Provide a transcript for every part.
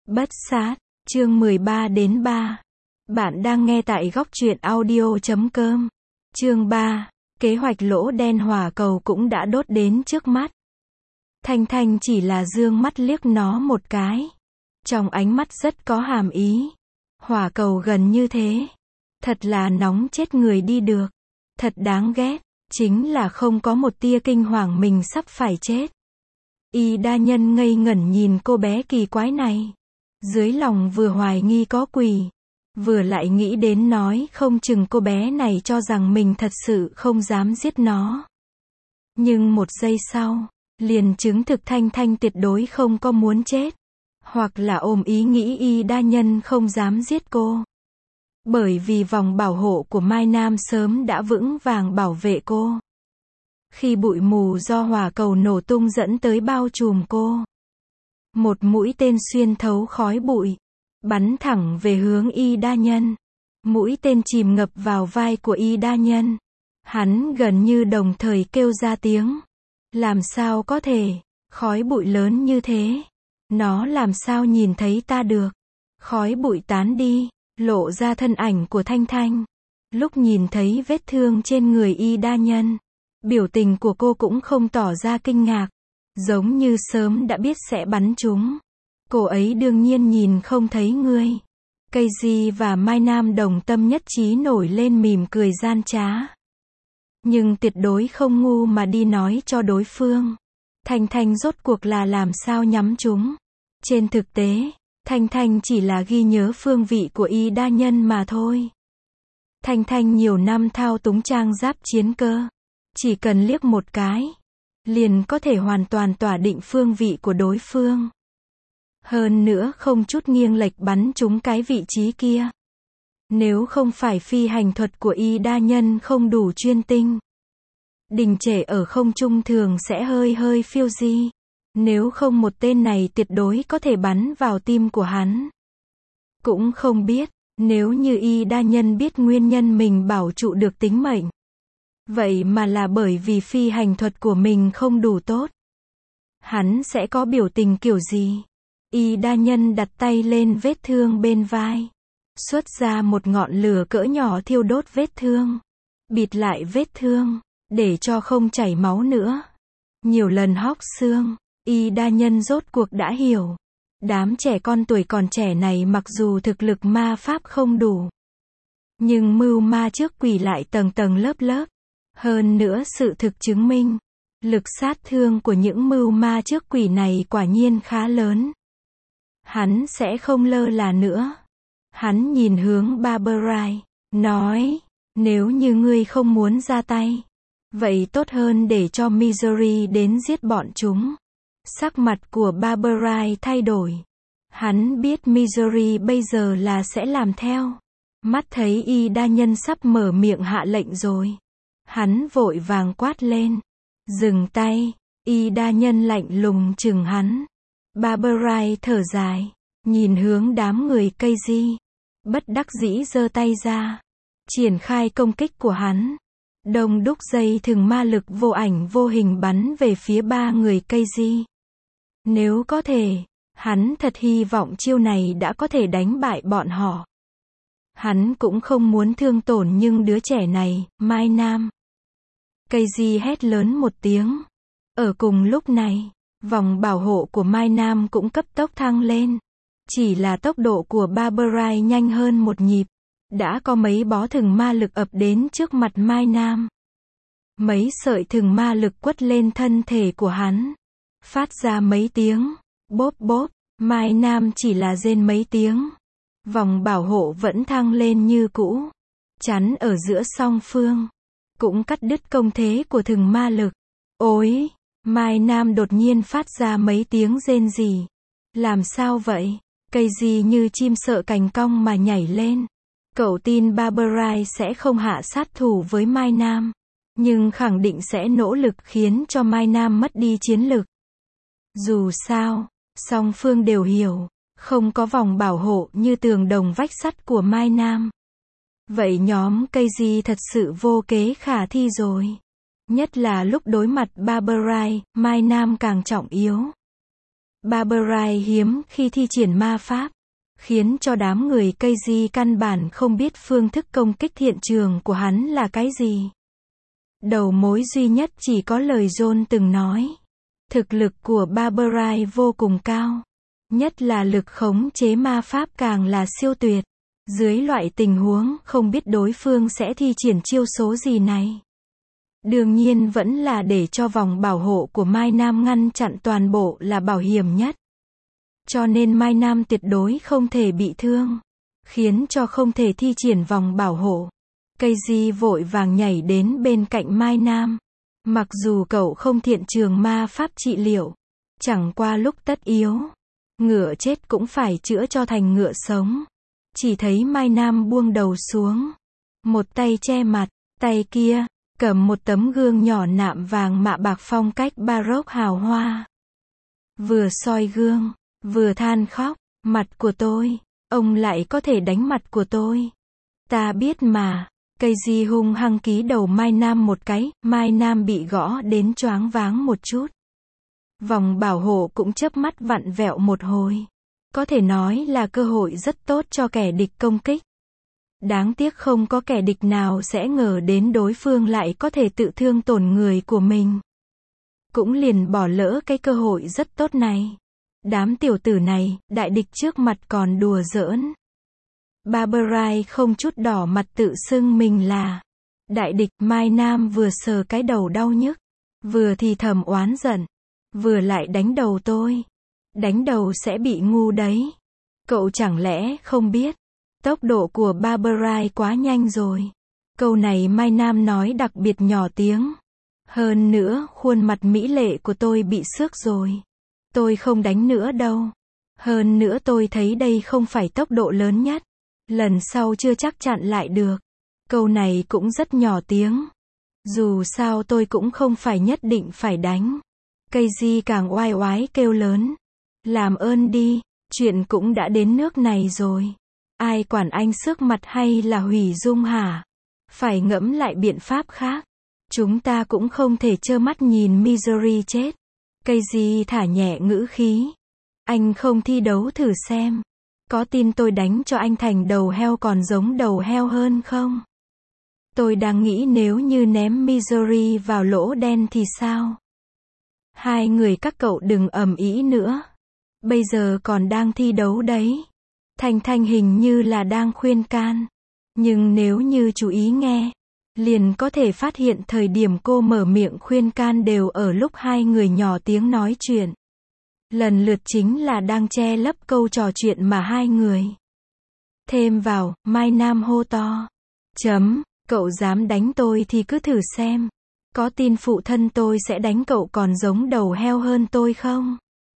Bất sát, chương 13 đến 3. Bạn đang nghe tại góc truyện audio.com. Chương 3, kế hoạch lỗ đen hỏa cầu cũng đã đốt đến trước mắt. Thanh Thanh chỉ là dương mắt liếc nó một cái. Trong ánh mắt rất có hàm ý. Hỏa cầu gần như thế. Thật là nóng chết người đi được. Thật đáng ghét. Chính là không có một tia kinh hoàng mình sắp phải chết. Y đa nhân ngây ngẩn nhìn cô bé kỳ quái này. Dưới lòng vừa hoài nghi có quỷ, vừa lại nghĩ đến nói không chừng cô bé này cho rằng mình thật sự không dám giết nó. Nhưng một giây sau, liền chứng thực Thanh Thanh tuyệt đối không có muốn chết. Hoặc là ôm ý nghĩ Y đa nhân không dám giết cô. Bởi vì vòng bảo hộ của Mai Nam sớm đã vững vàng bảo vệ cô. Khi bụi mù do hỏa cầu nổ tung dẫn tới bao trùm cô. Một mũi tên xuyên thấu khói bụi, bắn thẳng về hướng Y đa nhân. Mũi tên chìm ngập vào vai của Y đa nhân. Hắn gần như đồng thời kêu ra tiếng. Làm sao có thể, khói bụi lớn như thế. Nó làm sao nhìn thấy ta được. Khói bụi tán đi, lộ ra thân ảnh của Thanh Thanh. Lúc nhìn thấy vết thương trên người Y đa nhân, biểu tình của cô cũng không tỏ ra kinh ngạc. Giống như sớm đã biết sẽ bắn chúng. Cô ấy đương nhiên nhìn không thấy ngươi. Casey và Mai Nam đồng tâm nhất trí nổi lên mỉm cười gian trá. Nhưng tuyệt đối không ngu mà đi nói cho đối phương. Thanh Thanh rốt cuộc là làm sao nhắm chúng. Trên thực tế, Thanh Thanh chỉ là ghi nhớ phương vị của Y đa nhân mà thôi. Thanh Thanh nhiều năm thao túng trang giáp chiến cơ. Chỉ cần liếc một cái, liền có thể hoàn toàn tỏa định phương vị của đối phương. Hơn nữa không chút nghiêng lệch bắn trúng cái vị trí kia. Nếu không phải phi hành thuật của Y đa nhân không đủ chuyên tinh, đình trệ ở không trung thường sẽ hơi phiêu di. Nếu không một tên này tuyệt đối có thể bắn vào tim của hắn. Cũng không biết, nếu như Y đa nhân biết nguyên nhân mình bảo trụ được tính mệnh. Vậy mà là bởi vì phi hành thuật của mình không đủ tốt. Hắn sẽ có biểu tình kiểu gì? Y đa nhân đặt tay lên vết thương bên vai. Xuất ra một ngọn lửa cỡ nhỏ thiêu đốt vết thương. Bịt lại vết thương, để cho không chảy máu nữa. Nhiều lần hóc xương, Y đa nhân rốt cuộc đã hiểu. Đám trẻ con tuổi còn trẻ này mặc dù thực lực ma pháp không đủ. Nhưng mưu ma trước quỷ lại tầng tầng lớp lớp. Hơn nữa sự thực chứng minh, lực sát thương của những mưu ma trước quỷ này quả nhiên khá lớn. Hắn sẽ không lơ là nữa. Hắn nhìn hướng Barberai, nói, nếu như ngươi không muốn ra tay, vậy tốt hơn để cho Misery đến giết bọn chúng. Sắc mặt của Barberai thay đổi. Hắn biết Misery bây giờ là sẽ làm theo. Mắt thấy Y đa nhân sắp mở miệng hạ lệnh rồi. Hắn vội vàng quát lên. Dừng tay. Y đa nhân lạnh lùng chừng hắn. Barberai thở dài. Nhìn hướng đám người Casey. Bất đắc dĩ giơ tay ra. Triển khai công kích của hắn. Đông đúc dây thừng ma lực vô ảnh vô hình bắn về phía ba người Casey. Nếu có thể, hắn thật hy vọng chiêu này đã có thể đánh bại bọn họ. Hắn cũng không muốn thương tổn nhưng đứa trẻ này, Mai Nam. Casey hét lớn một tiếng. Ở cùng lúc này, vòng bảo hộ của Mai Nam cũng cấp tốc thăng lên. Chỉ là tốc độ của Barberai nhanh hơn một nhịp. Đã có mấy bó thừng ma lực ập đến trước mặt Mai Nam. Mấy sợi thừng ma lực quất lên thân thể của hắn. Phát ra mấy tiếng. Bốp bốp. Mai Nam chỉ là rên mấy tiếng. Vòng bảo hộ vẫn thăng lên như cũ. Chắn ở giữa song phương. Cũng cắt đứt công thế của thừng ma lực. Ôi! Mai Nam đột nhiên phát ra mấy tiếng rên rỉ. Làm sao vậy? Cây gì như chim sợ cành cong mà nhảy lên. Cậu tin Barberai sẽ không hạ sát thủ với Mai Nam. Nhưng khẳng định sẽ nỗ lực khiến cho Mai Nam mất đi chiến lực. Dù sao, song phương đều hiểu. Không có vòng bảo hộ như tường đồng vách sắt của Mai Nam. Vậy nhóm Casey thật sự vô kế khả thi rồi. Nhất là lúc đối mặt Barberai, Mai Nam càng trọng yếu. Barbarai hiếm khi thi triển ma pháp, khiến cho đám người KG căn bản không biết phương thức công kích hiện trường của hắn là cái gì. Đầu mối duy nhất chỉ có lời John từng nói. Thực lực của Barbarai vô cùng cao. Nhất là lực khống chế ma pháp càng là siêu tuyệt. Dưới loại tình huống không biết đối phương sẽ thi triển chiêu số gì này. Đương nhiên vẫn là để cho vòng bảo hộ của Mai Nam ngăn chặn toàn bộ là bảo hiểm nhất. Cho nên Mai Nam tuyệt đối không thể bị thương. Khiến cho không thể thi triển vòng bảo hộ. KG vội vàng nhảy đến bên cạnh Mai Nam. Mặc dù cậu không thiện trường ma pháp trị liệu. Chẳng qua lúc tất yếu. Ngựa chết cũng phải chữa cho thành ngựa sống. Chỉ thấy Mai Nam buông đầu xuống. Một tay che mặt, tay kia, cầm một tấm gương nhỏ nạm vàng mạ bạc phong cách Baroque hào hoa. Vừa soi gương, vừa than khóc, mặt của tôi, ông lại có thể đánh mặt của tôi. Ta biết mà, KG hung hăng ký đầu Mai Nam một cái, Mai Nam bị gõ đến choáng váng một chút. Vòng bảo hộ cũng chớp mắt vặn vẹo một hồi. Có thể nói là cơ hội rất tốt cho kẻ địch công kích. Đáng tiếc không có kẻ địch nào sẽ ngờ đến đối phương lại có thể tự thương tổn người của mình. Cũng liền bỏ lỡ cái cơ hội rất tốt này. Đám tiểu tử này, đại địch trước mặt còn đùa giỡn. Barbarai không chút đỏ mặt tự xưng mình là đại địch. Mai Nam vừa sờ cái đầu đau nhức, vừa thì thầm oán giận, vừa lại đánh đầu tôi. Đánh đầu sẽ bị ngu đấy. Cậu chẳng lẽ không biết, tốc độ của Barbarai quá nhanh rồi. Câu này Mai Nam nói đặc biệt nhỏ tiếng. Hơn nữa, khuôn mặt mỹ lệ của tôi bị xước rồi. Tôi không đánh nữa đâu. Hơn nữa tôi thấy đây không phải tốc độ lớn nhất. Lần sau chưa chắc chặn lại được. Câu này cũng rất nhỏ tiếng. Dù sao tôi cũng không phải nhất định phải đánh. KG càng oai oái kêu lớn. Làm ơn đi, chuyện cũng đã đến nước này rồi. Ai quản anh xước mặt hay là hủy dung hả? Phải ngẫm lại biện pháp khác. Chúng ta cũng không thể trơ mắt nhìn Misery chết. KG thả nhẹ ngữ khí. Anh không thi đấu thử xem. Có tin tôi đánh cho anh thành đầu heo còn giống đầu heo hơn không? Tôi đang nghĩ nếu như ném Misery vào lỗ đen thì sao? Hai người các cậu đừng ầm ĩ nữa. Bây giờ còn đang thi đấu đấy. Thanh Thanh hình như là đang khuyên can. Nhưng nếu như chú ý nghe, liền có thể phát hiện thời điểm cô mở miệng khuyên can đều ở lúc hai người nhỏ tiếng nói chuyện. Lần lượt chính là đang che lấp câu trò chuyện mà hai người. Thêm vào, Mai Nam hô to. Cậu dám đánh tôi thì cứ thử xem. Có tin phụ thân tôi sẽ đánh cậu còn giống đầu heo hơn tôi không?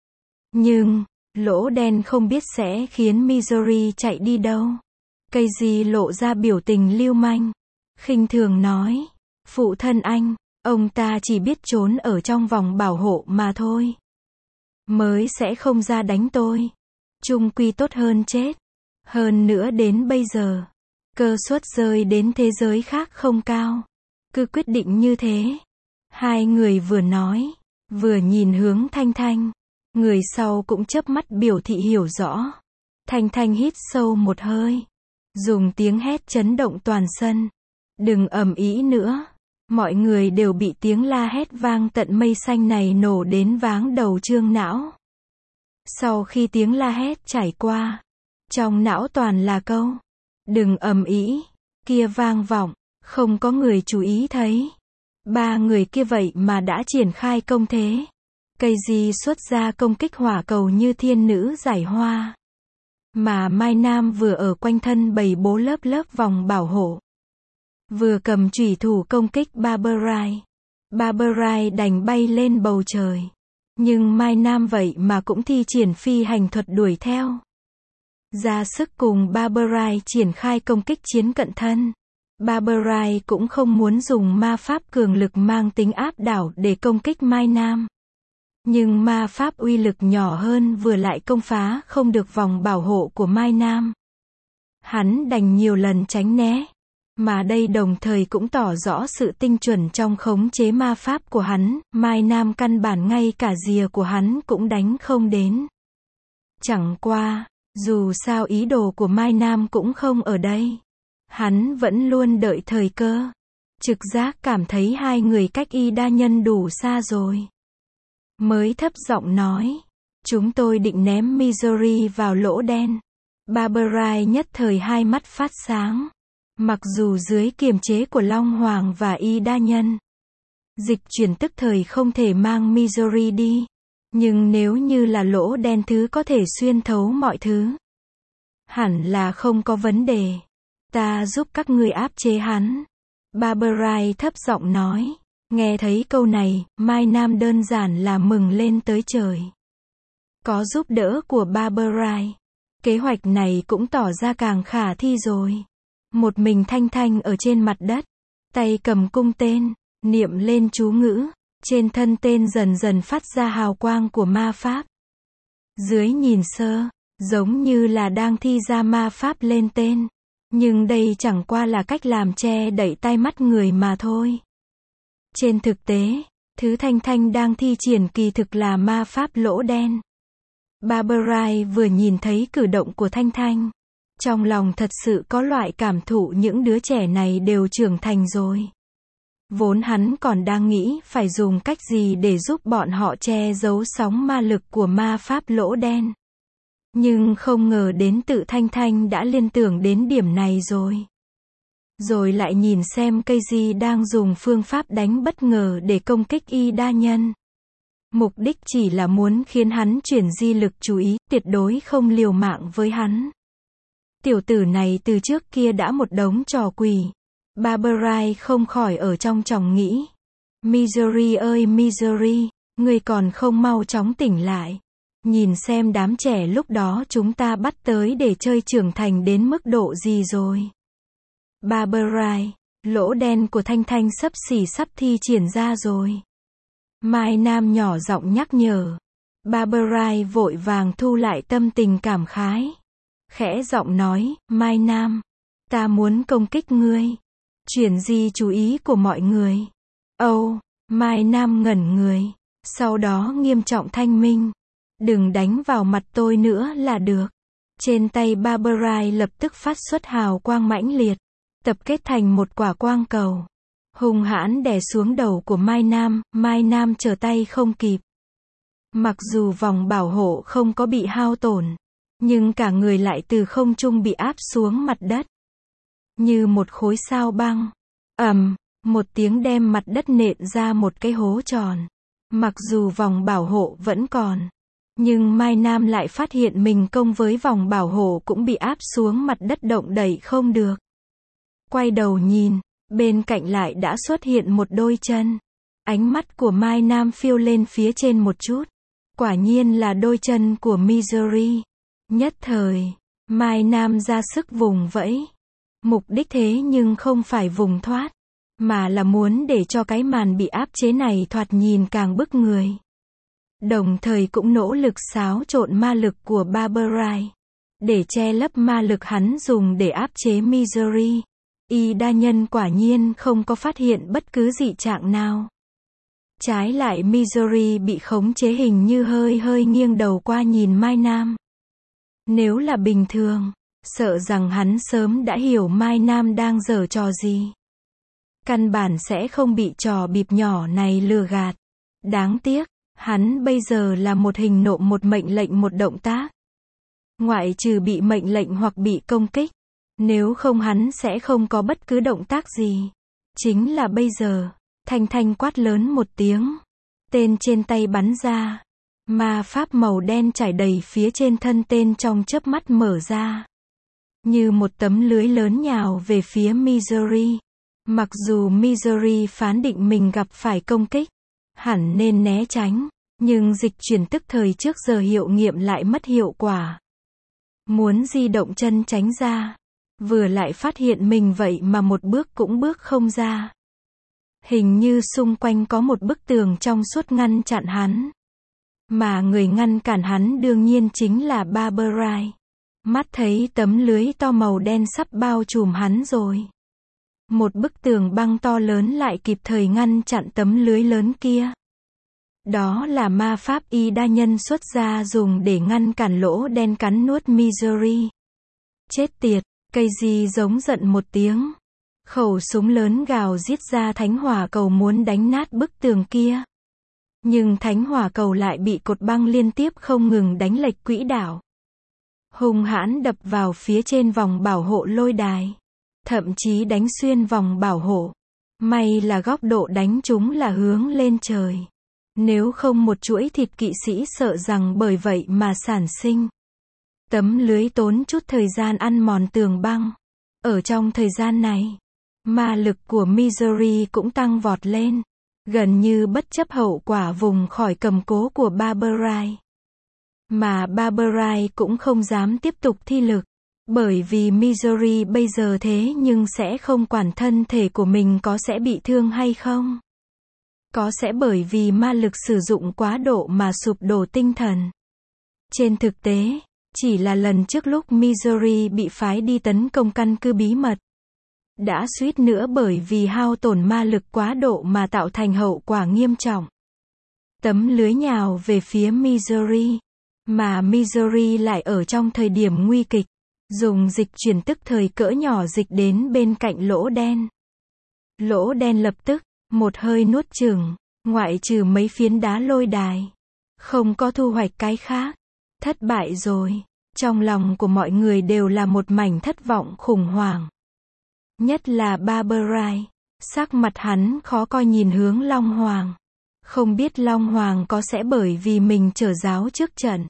Nhưng, lỗ đen không biết sẽ khiến Misery chạy đi đâu. KG lộ ra biểu tình lưu manh. Khinh thường nói. Phụ thân anh, ông ta chỉ biết trốn ở trong vòng bảo hộ mà thôi. Mới sẽ không ra đánh tôi. Chung quy tốt hơn chết. Hơn nữa đến bây giờ, cơ suất rơi đến thế giới khác không cao. Cứ quyết định như thế. Hai người vừa nói, vừa nhìn hướng Thanh Thanh. Người sau cũng chớp mắt biểu thị hiểu rõ. Thanh Thanh hít sâu một hơi. Dùng tiếng hét chấn động toàn sân. Đừng ầm ĩ nữa. Mọi người đều bị tiếng la hét vang tận mây xanh này nổ đến váng đầu trương não. Sau khi tiếng la hét trải qua, trong não toàn là câu. Đừng ầm ĩ. Kia vang vọng. Không có người chú ý thấy. Ba người kia vậy mà đã triển khai công thế. KG xuất ra công kích hỏa cầu như thiên nữ giải hoa. Mà Mai Nam vừa ở quanh thân bày bố lớp vòng bảo hộ. Vừa cầm chủy thủ công kích Barbarai. Barbarai đành bay lên bầu trời. Nhưng Mai Nam vậy mà cũng thi triển phi hành thuật đuổi theo. Ra sức cùng Barbarai triển khai công kích chiến cận thân. Barbarai cũng không muốn dùng ma pháp cường lực mang tính áp đảo để công kích Mai Nam. Nhưng ma pháp uy lực nhỏ hơn vừa lại công phá không được vòng bảo hộ của Mai Nam. Hắn đành nhiều lần tránh né. Mà đây đồng thời cũng tỏ rõ sự tinh chuẩn trong khống chế ma pháp của hắn, Mai Nam căn bản ngay cả rìa của hắn cũng đánh không đến. Chẳng qua, dù sao ý đồ của Mai Nam cũng không ở đây. Hắn vẫn luôn đợi thời cơ. Trực giác cảm thấy hai người cách Y Đa Nhân đủ xa rồi. Mới thấp giọng nói. Chúng tôi định ném Missouri vào lỗ đen. Barbarai nhất thời hai mắt phát sáng. Mặc dù dưới kiềm chế của Long Hoàng và Y Đa Nhân, dịch chuyển tức thời không thể mang Missouri đi. Nhưng nếu như là lỗ đen thứ có thể xuyên thấu mọi thứ, hẳn là không có vấn đề. Ta giúp các ngươi áp chế hắn. Barbarai thấp giọng nói. Nghe thấy câu này, Mai Nam đơn giản là mừng lên tới trời. Có giúp đỡ của Barbarai, kế hoạch này cũng tỏ ra càng khả thi rồi. Một mình Thanh Thanh ở trên mặt đất, tay cầm cung tên, niệm lên chú ngữ, trên thân tên dần dần phát ra hào quang của ma pháp. Dưới nhìn sơ, giống như là đang thi ra ma pháp lên tên. Nhưng đây chẳng qua là cách làm che đậy tai mắt người mà thôi. Trên thực tế, thứ Thanh Thanh đang thi triển kỳ thực là ma pháp lỗ đen. Barbarai vừa nhìn thấy cử động của Thanh Thanh, trong lòng thật sự có loại cảm thụ những đứa trẻ này đều trưởng thành rồi. Vốn hắn còn đang nghĩ phải dùng cách gì để giúp bọn họ che giấu sóng ma lực của ma pháp lỗ đen. Nhưng không ngờ đến tự Thanh Thanh đã liên tưởng đến điểm này rồi. Rồi lại nhìn xem cây gì đang dùng phương pháp đánh bất ngờ để công kích Y Đa Nhân. Mục đích chỉ là muốn khiến hắn chuyển di lực chú ý, tuyệt đối không liều mạng với hắn. Tiểu tử này từ trước kia đã một đống trò quỷ. Barbarai không khỏi ở trong lòng nghĩ. Missouri ơi Missouri, ngươi còn không mau chóng tỉnh lại. Nhìn xem đám trẻ lúc đó chúng ta bắt tới để chơi trưởng thành đến mức độ gì rồi. Barbarai, lỗ đen của Thanh Thanh sắp thi triển ra rồi. Mai Nam nhỏ giọng nhắc nhở. Barbarai vội vàng thu lại tâm tình cảm khái. Khẽ giọng nói, Mai Nam, ta muốn công kích ngươi. Chuyển di chú ý của mọi người. Mai Nam ngẩn người. Sau đó nghiêm trọng thanh minh. Đừng đánh vào mặt tôi nữa là được. Trên tay Barbarai lập tức phát xuất hào quang mãnh liệt, tập kết thành một quả quang cầu. Hung hãn đè xuống đầu của Mai Nam trở tay không kịp. Mặc dù vòng bảo hộ không có bị hao tổn, nhưng cả người lại từ không trung bị áp xuống mặt đất. Như một khối sao băng. Một tiếng đem mặt đất nện ra một cái hố tròn. Mặc dù vòng bảo hộ vẫn còn, nhưng Mai Nam lại phát hiện mình công với vòng bảo hộ cũng bị áp xuống mặt đất động đậy không được. Quay đầu nhìn, bên cạnh lại đã xuất hiện một đôi chân. Ánh mắt của Mai Nam phiêu lên phía trên một chút. Quả nhiên là đôi chân của Missouri. Nhất thời, Mai Nam ra sức vùng vẫy. Mục đích thế nhưng không phải vùng thoát, mà là muốn để cho cái màn bị áp chế này thoạt nhìn càng bức người. Đồng thời cũng nỗ lực xáo trộn ma lực của Barbarai, để che lấp ma lực hắn dùng để áp chế Missouri. Y Đa Nhân quả nhiên không có phát hiện bất cứ dị trạng nào. Trái lại Missouri bị khống chế hình như hơi nghiêng đầu qua nhìn Mai Nam. Nếu là bình thường, sợ rằng hắn sớm đã hiểu Mai Nam đang giở trò gì. Căn bản sẽ không bị trò bịp nhỏ này lừa gạt. Đáng tiếc, hắn bây giờ là một hình nộm một mệnh lệnh một động tác. Ngoại trừ bị mệnh lệnh hoặc bị công kích. Nếu không hắn sẽ không có bất cứ động tác gì. Chính là bây giờ, Thanh Thanh quát lớn một tiếng. Tên trên tay bắn ra. Ma pháp màu đen trải đầy phía trên thân tên trong chớp mắt mở ra. Như một tấm lưới lớn nhào về phía Missouri. Mặc dù Missouri phán định mình gặp phải công kích, hẳn nên né tránh, nhưng dịch chuyển tức thời trước giờ hiệu nghiệm lại mất hiệu quả. Muốn di động chân tránh ra, vừa lại phát hiện mình vậy mà một bước cũng bước không ra. Hình như xung quanh có một bức tường trong suốt ngăn chặn hắn. Mà người ngăn cản hắn đương nhiên chính là Barbarai. Mắt thấy tấm lưới to màu đen sắp bao trùm hắn rồi. Một bức tường băng to lớn lại kịp thời ngăn chặn tấm lưới lớn kia. Đó là ma pháp y đa nhân xuất ra dùng để ngăn cản lỗ đen cắn nuốt Missouri. Chết tiệt, Casey giống giận một tiếng. Khẩu súng lớn gào giết ra thánh hỏa cầu muốn đánh nát bức tường kia. Nhưng thánh hỏa cầu lại bị cột băng liên tiếp không ngừng đánh lệch quỹ đạo. Hung hãn đập vào phía trên vòng bảo hộ lôi đài. Thậm chí đánh xuyên vòng bảo hộ. May là góc độ đánh chúng là hướng lên trời. Nếu không một chuỗi thịt kỵ sĩ sợ rằng bởi vậy mà sản sinh. Tấm lưới tốn chút thời gian ăn mòn tường băng. Ở trong thời gian này, ma lực của Missouri cũng tăng vọt lên. Gần như bất chấp hậu quả vùng khỏi cầm cố của Barbarai. Mà Barbarai cũng không dám tiếp tục thi lực. Bởi vì Missouri bây giờ thế nhưng sẽ không quản thân thể của mình có sẽ bị thương hay không. Có sẽ bởi vì ma lực sử dụng quá độ mà sụp đổ tinh thần. Trên thực tế, chỉ là lần trước lúc Missouri bị phái đi tấn công căn cứ bí mật. Đã suýt nữa bởi vì hao tổn ma lực quá độ mà tạo thành hậu quả nghiêm trọng. Tấm lưới nhào về phía Missouri. Mà Missouri lại ở trong thời điểm nguy kịch. Dùng dịch chuyển tức thời cỡ nhỏ dịch đến bên cạnh lỗ đen. Lỗ đen lập tức, một hơi nuốt chửng, ngoại trừ mấy phiến đá lôi đài. Không có thu hoạch cái khác. Thất bại rồi. Trong lòng của mọi người đều là một mảnh thất vọng khủng hoảng. Nhất là Barbarai. Sắc mặt hắn khó coi nhìn hướng Long Hoàng. Không biết Long Hoàng có sẽ bởi vì mình trở giáo trước trận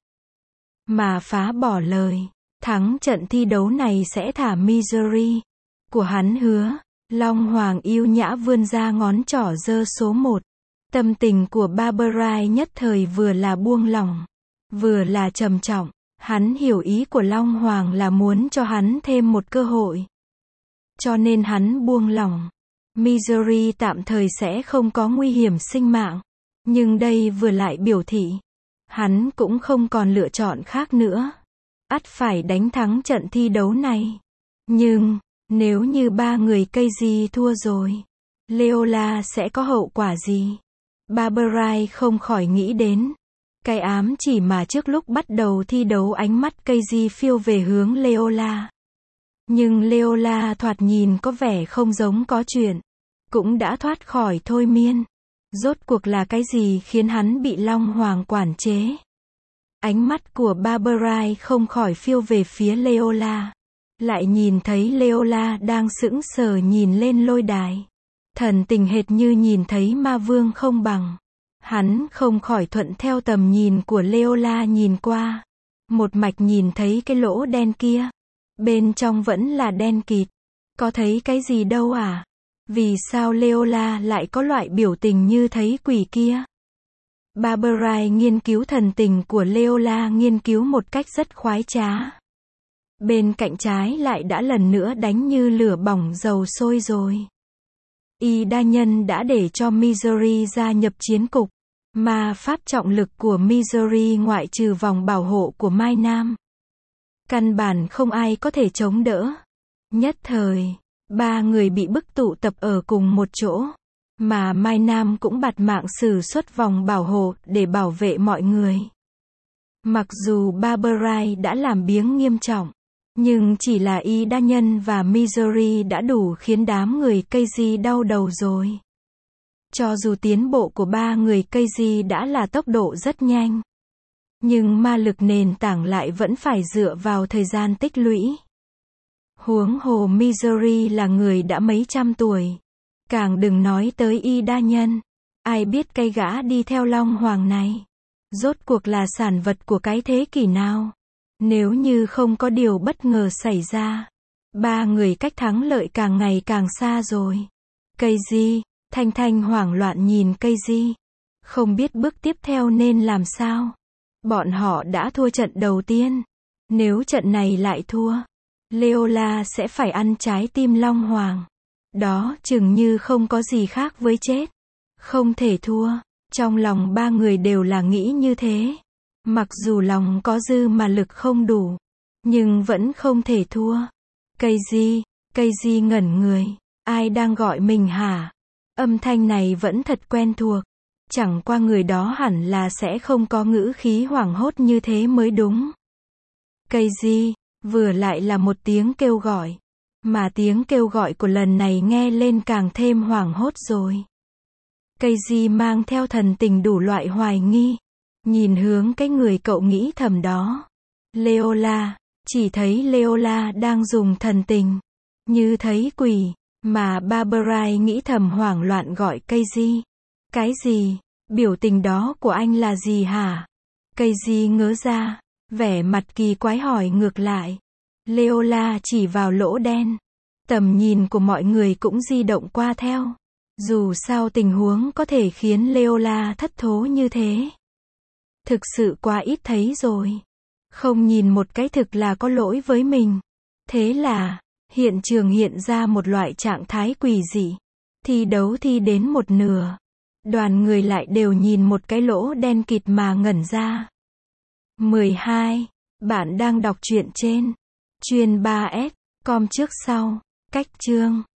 mà phá bỏ lời. Thắng trận thi đấu này sẽ thả Missouri. Của hắn hứa. Long Hoàng yêu nhã vươn ra ngón trỏ giơ số 1. Tâm tình của Barbarai nhất thời vừa là buông lỏng, vừa là trầm trọng. Hắn hiểu ý của Long Hoàng là muốn cho hắn thêm một cơ hội. Cho nên hắn buông lỏng. Missouri tạm thời sẽ không có nguy hiểm sinh mạng. Nhưng đây vừa lại biểu thị. Hắn cũng không còn lựa chọn khác nữa. Ắt phải đánh thắng trận thi đấu này. Nhưng, nếu như ba người Casey thua rồi, Leola sẽ có hậu quả gì? Barbarai không khỏi nghĩ đến. Cái ám chỉ mà trước lúc bắt đầu thi đấu ánh mắt Casey phiêu về hướng Leola. Nhưng Leola thoạt nhìn có vẻ không giống có chuyện. Cũng đã thoát khỏi thôi miên. Rốt cuộc là cái gì khiến hắn bị Long Hoàng quản chế? Ánh mắt của Barbarai không khỏi phiêu về phía Leola. Lại nhìn thấy Leola đang sững sờ nhìn lên lôi đài. Thần tình hệt như nhìn thấy ma vương không bằng. Hắn không khỏi thuận theo tầm nhìn của Leola nhìn qua. Một mạch nhìn thấy cái lỗ đen kia. Bên trong vẫn là đen kịt. Có thấy cái gì đâu à? Vì sao Leola lại có loại biểu tình như thấy quỷ kia? Barbarai nghiên cứu thần tình của Leola nghiên cứu một cách rất khoái trá. Bên cạnh trái lại đã lần nữa đánh như lửa bỏng dầu sôi rồi. Y đa nhân đã để cho Missouri gia nhập chiến cục. Mà pháp trọng lực của Missouri ngoại trừ vòng bảo hộ của Mai Nam. Căn bản không ai có thể chống đỡ. Nhất thời, ba người bị bức tụ tập ở cùng một chỗ. Mà Mai Nam cũng bạt mạng sử xuất vòng bảo hộ để bảo vệ mọi người. Mặc dù Barbarai đã làm biếng nghiêm trọng. Nhưng chỉ là Y đa nhân và Missouri đã đủ khiến đám người Casey đau đầu rồi. Cho dù tiến bộ của ba người Casey đã là tốc độ rất nhanh. Nhưng ma lực nền tảng lại vẫn phải dựa vào thời gian tích lũy. Huống hồ Missouri là người đã mấy trăm tuổi. Càng đừng nói tới Y đa nhân. Ai biết cây gã đi theo Long Hoàng này. Rốt cuộc là sản vật của cái thế kỷ nào? Nếu như không có điều bất ngờ xảy ra. Ba người cách thắng lợi càng ngày càng xa rồi. Casey, Thanh Thanh hoảng loạn nhìn Casey. Không biết bước tiếp theo nên làm sao. Bọn họ đã thua trận đầu tiên. Nếu trận này lại thua, Leola sẽ phải ăn trái tim Long Hoàng. Đó chừng như không có gì khác với chết. Không thể thua. Trong lòng ba người đều là nghĩ như thế. Mặc dù lòng có dư mà lực không đủ. Nhưng vẫn không thể thua. Casey ngẩn người. Ai đang gọi mình hả? Âm thanh này vẫn thật quen thuộc. Chẳng qua người đó hẳn là sẽ không có ngữ khí hoảng hốt như thế mới đúng. Casey, vừa lại là một tiếng kêu gọi. Mà tiếng kêu gọi của lần này nghe lên càng thêm hoảng hốt rồi. Casey mang theo thần tình đủ loại hoài nghi. Nhìn hướng cái người cậu nghĩ thầm đó. Leola, chỉ thấy Leola đang dùng thần tình. Như thấy quỷ. Mà Barbara nghĩ thầm hoảng loạn gọi Casey. Cái gì? Biểu tình đó của anh là gì hả? Casey ngớ ra. Vẻ mặt kỳ quái hỏi ngược lại. Leola chỉ vào lỗ đen. Tầm nhìn của mọi người cũng di động qua theo. Dù sao tình huống có thể khiến Leola thất thố như thế. Thực sự quá ít thấy rồi. Không nhìn một cái thực là có lỗi với mình. Thế là, hiện trường hiện ra một loại trạng thái quỷ dị. Thi đấu thi đến một nửa. Đoàn người lại đều nhìn một cái lỗ đen kịt mà ngẩn ra. 12. Bạn đang đọc truyện trên Chuyên 3S, com trước sau, cách chương.